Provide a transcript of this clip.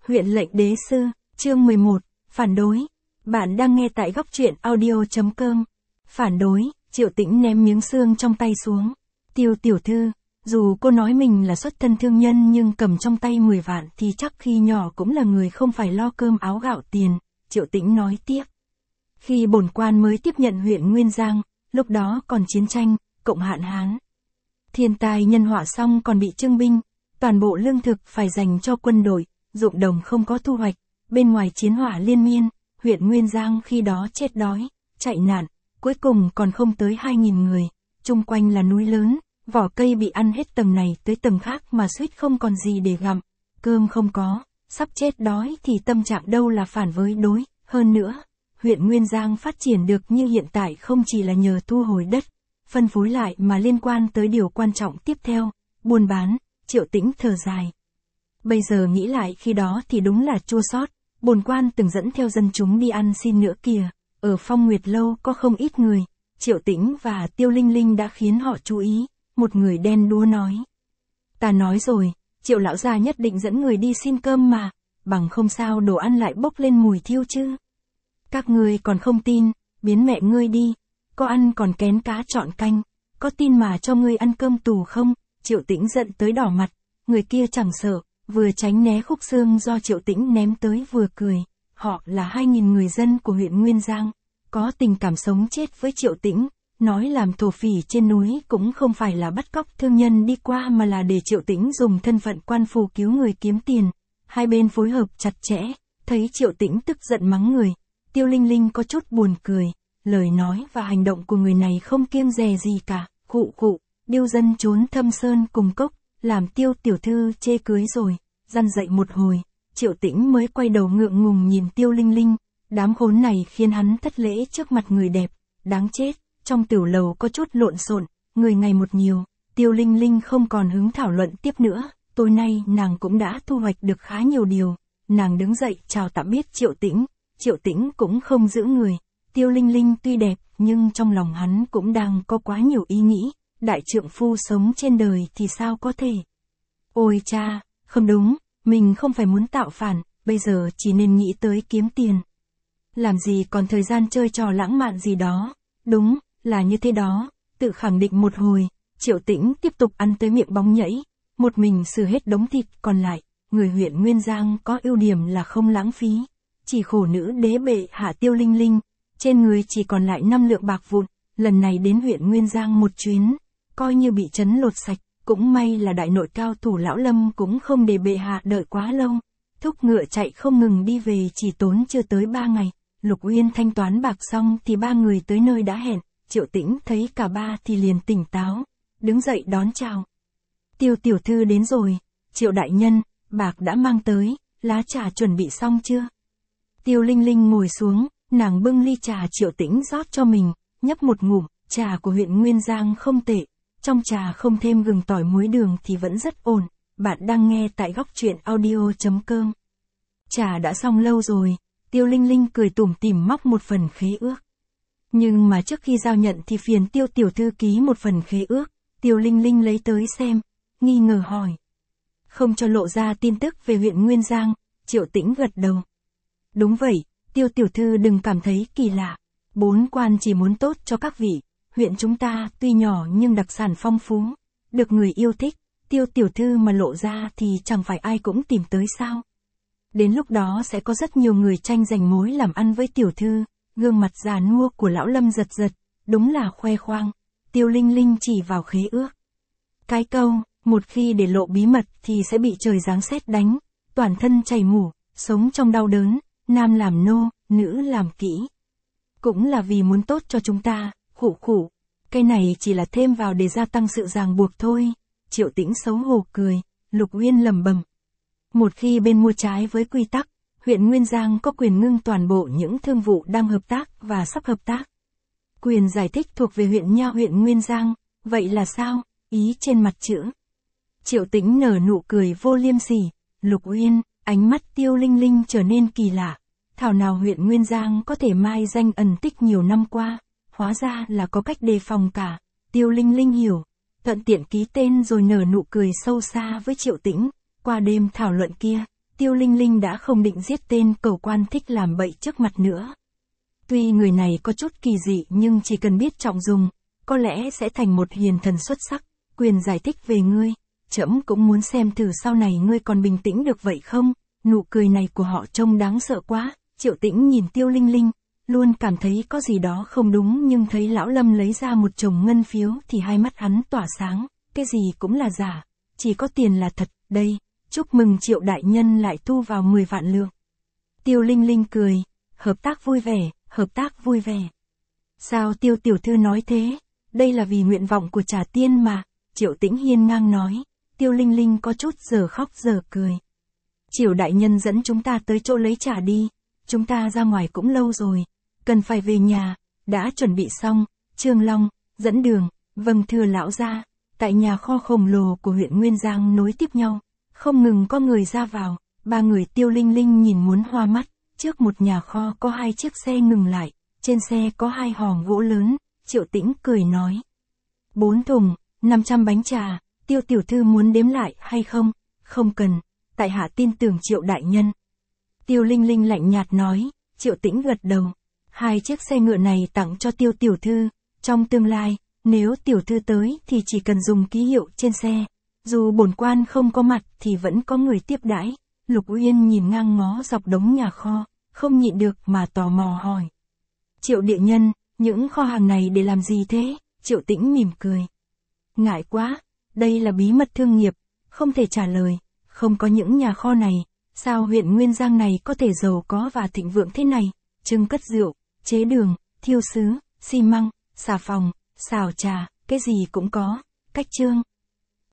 Huyện lệnh đế sư, chương 11, phản đối. Bạn đang nghe tại góc truyện audio.com. Phản đối, Triệu Tĩnh ném miếng xương trong tay xuống. Tiêu tiểu thư, dù cô nói mình là xuất thân thương nhân nhưng cầm trong tay 10 vạn thì chắc khi nhỏ cũng là người không phải lo cơm áo gạo tiền, Triệu Tĩnh nói tiếp. Khi bổn quan mới tiếp nhận huyện Nguyên Giang, lúc đó còn chiến tranh, cộng hạn hán. Thiên tai nhân họa xong còn bị trưng binh, toàn bộ lương thực phải dành cho quân đội, ruộng đồng không có thu hoạch, bên ngoài chiến hỏa liên miên, huyện Nguyên Giang khi đó chết đói, chạy nạn, cuối cùng còn không tới 2.000 người, chung quanh là núi lớn, vỏ cây bị ăn hết tầng này tới tầng khác mà suýt không còn gì để gặm, cơm không có, sắp chết đói thì tâm trạng đâu là phản với đối, hơn nữa, huyện Nguyên Giang phát triển được như hiện tại không chỉ là nhờ thu hồi đất, phân phối lại mà liên quan tới điều quan trọng tiếp theo, buôn bán, Triệu Tĩnh thở dài. Bây giờ nghĩ lại khi đó thì đúng là chua xót, bổn quan từng dẫn theo dân chúng đi ăn xin nữa kìa, ở Phong Nguyệt Lâu có không ít người, Triệu Tĩnh và Tiêu Linh Linh đã khiến họ chú ý, một người đen đúa nói. Ta nói rồi, Triệu lão gia nhất định dẫn người đi xin cơm mà, bằng không sao đồ ăn lại bốc lên mùi thiêu chứ. Các ngươi còn không tin, biến mẹ ngươi đi, có ăn còn kén cá chọn canh, có tin mà cho ngươi ăn cơm tù không? Triệu Tĩnh giận tới đỏ mặt, người kia chẳng sợ, vừa tránh né khúc xương do Triệu Tĩnh ném tới vừa cười, họ là 2.000 người dân của huyện Nguyên Giang, có tình cảm sống chết với Triệu Tĩnh, nói làm thổ phỉ trên núi cũng không phải là bắt cóc thương nhân đi qua mà là để Triệu Tĩnh dùng thân phận quan phù cứu người kiếm tiền, hai bên phối hợp chặt chẽ, thấy Triệu Tĩnh tức giận mắng người, Tiêu Linh Linh có chút buồn cười, lời nói và hành động của người này không kiêng dè gì cả, khụ, điêu dân trốn thâm sơn cùng cốc, làm Tiêu tiểu thư chê cưới rồi, răn dậy một hồi, Triệu Tĩnh mới quay đầu ngượng ngùng nhìn Tiêu Linh Linh, đám khốn này khiến hắn thất lễ trước mặt người đẹp, đáng chết, trong tiểu lầu có chút lộn xộn, người ngày một nhiều, Tiêu Linh Linh không còn hứng thảo luận tiếp nữa, tối nay nàng cũng đã thu hoạch được khá nhiều điều, nàng đứng dậy chào tạm biệt Triệu Tĩnh cũng không giữ người, Tiêu Linh Linh tuy đẹp nhưng trong lòng hắn cũng đang có quá nhiều ý nghĩ, đại trượng phu sống trên đời thì sao có thể. Ôi cha, không đúng, mình không phải muốn tạo phản, bây giờ chỉ nên nghĩ tới kiếm tiền. Làm gì còn thời gian chơi trò lãng mạn gì đó, đúng, là như thế đó, tự khẳng định một hồi, Triệu Tĩnh tiếp tục ăn tới miệng bóng nhảy, một mình xử hết đống thịt còn lại, người huyện Nguyên Giang có ưu điểm là không lãng phí, chỉ khổ nữ đế bệ hạ Tiêu Linh Linh, trên người chỉ còn lại 5 lượng bạc vụn, lần này đến huyện Nguyên Giang một chuyến, coi như bị trấn lột sạch, cũng may là đại nội cao thủ lão Lâm cũng không để bệ hạ đợi quá lâu, thúc ngựa chạy không ngừng đi về chỉ tốn chưa tới 3 ngày, Lục Uyên thanh toán bạc xong thì ba người tới nơi đã hẹn, Triệu Tĩnh thấy cả ba thì liền tỉnh táo, đứng dậy đón chào. Tiêu tiểu thư đến rồi, Triệu đại nhân, bạc đã mang tới, lá trà chuẩn bị xong chưa? Tiêu Linh Linh ngồi xuống, nàng bưng ly trà Triệu Tĩnh rót cho mình, nhấp một ngụm, trà của huyện Nguyên Giang không tệ, trong trà không thêm gừng tỏi muối đường thì vẫn rất ổn, bạn đang nghe tại góc truyện audio.com. Trà đã xong lâu rồi, Tiêu Linh Linh cười tủm tỉm móc một phần khế ước. Nhưng mà trước khi giao nhận thì phiền Tiêu tiểu thư ký một phần khế ước, Tiêu Linh Linh lấy tới xem, nghi ngờ hỏi. Không cho lộ ra tin tức về huyện Nguyên Giang, Triệu Tĩnh gật đầu. Đúng vậy, Tiêu tiểu thư đừng cảm thấy kỳ lạ, bốn quan chỉ muốn tốt cho các vị, huyện chúng ta tuy nhỏ nhưng đặc sản phong phú, được người yêu thích, Tiêu tiểu thư mà lộ ra thì chẳng phải ai cũng tìm tới sao. Đến lúc đó sẽ có rất nhiều người tranh giành mối làm ăn với tiểu thư, gương mặt già nua của lão Lâm giật, đúng là khoe khoang, Tiêu Linh Linh chỉ vào khế ước. Cái câu, một khi để lộ bí mật thì sẽ bị trời giáng sét đánh, toàn thân chảy mủ, sống trong đau đớn, nam làm nô, nữ làm kỹ. Cũng là vì muốn tốt cho chúng ta, khụ, cái này chỉ là thêm vào để gia tăng sự ràng buộc thôi, Triệu Tĩnh xấu hổ cười, Lục Uyên lẩm bẩm. Một khi bên mua trái với quy tắc, huyện Nguyên Giang có quyền ngưng toàn bộ những thương vụ đang hợp tác và sắp hợp tác. Quyền giải thích thuộc về huyện nha huyện Nguyên Giang, vậy là sao, ý trên mặt chữ. Triệu Tĩnh nở nụ cười vô liêm sỉ, Lục Uyên, ánh mắt Tiêu Linh Linh trở nên kỳ lạ, thảo nào huyện Nguyên Giang có thể mai danh ẩn tích nhiều năm qua, hóa ra là có cách đề phòng cả, Tiêu Linh Linh hiểu, thuận tiện ký tên rồi nở nụ cười sâu xa với Triệu Tĩnh, qua đêm thảo luận kia, Tiêu Linh Linh đã không định giết tên cầu quan thích làm bậy trước mặt nữa. Tuy người này có chút kỳ dị nhưng chỉ cần biết trọng dùng, có lẽ sẽ thành một hiền thần xuất sắc. Quyền giải thích về ngươi, trẫm cũng muốn xem thử sau này ngươi còn bình tĩnh được vậy không? Nụ cười này của họ trông đáng sợ quá. Triệu Tĩnh nhìn Tiêu Linh Linh, luôn cảm thấy có gì đó không đúng, nhưng thấy lão Lâm lấy ra một chồng ngân phiếu thì hai mắt hắn tỏa sáng, cái gì cũng là giả, chỉ có tiền là thật. Đây, chúc mừng Triệu đại nhân lại thu vào 10 vạn lượng. Tiêu Linh Linh cười, hợp tác vui vẻ, hợp tác vui vẻ. Sao Tiêu tiểu thư nói thế? Đây là vì nguyện vọng của Trà Tiên mà. Triệu Tĩnh hiên ngang nói. Tiêu Linh Linh có chút giờ khóc giờ cười. Triệu đại nhân dẫn chúng ta tới chỗ lấy trà đi. Chúng ta ra ngoài cũng lâu rồi, cần phải về nhà. Đã chuẩn bị xong. Trương Long dẫn đường. Vâng thưa lão gia. Tại nhà kho khổng lồ của huyện Nguyên Giang nối tiếp nhau, không ngừng có người ra vào. Ba người Tiêu Linh Linh nhìn muốn hoa mắt. Trước một nhà kho có 2 chiếc xe ngừng lại, trên xe có 2 hòm gỗ lớn. Triệu Tĩnh cười nói. 4 thùng, 500 bánh trà. Tiêu tiểu thư muốn đếm lại hay không? Không cần, tại hạ tin tưởng Triệu đại nhân. Tiêu Linh Linh lạnh nhạt nói. Triệu Tĩnh gật đầu. 2 chiếc xe ngựa này tặng cho Tiêu tiểu thư. Trong tương lai, nếu tiểu thư tới thì chỉ cần dùng ký hiệu trên xe. Dù bổn quan không có mặt thì vẫn có người tiếp đãi. Lục Uyên nhìn ngang ngó dọc đống nhà kho, không nhịn được mà tò mò hỏi. Triệu địa nhân, những kho hàng này để làm gì thế? Triệu Tĩnh mỉm cười. Ngại quá, đây là bí mật thương nghiệp, không thể trả lời. Không có những nhà kho này, sao huyện Nguyên Giang này có thể giàu có và thịnh vượng thế này? Trưng cất rượu, chế đường, thiêu sứ, xi măng, xà phòng, xào trà, cái gì cũng có. Cách trương.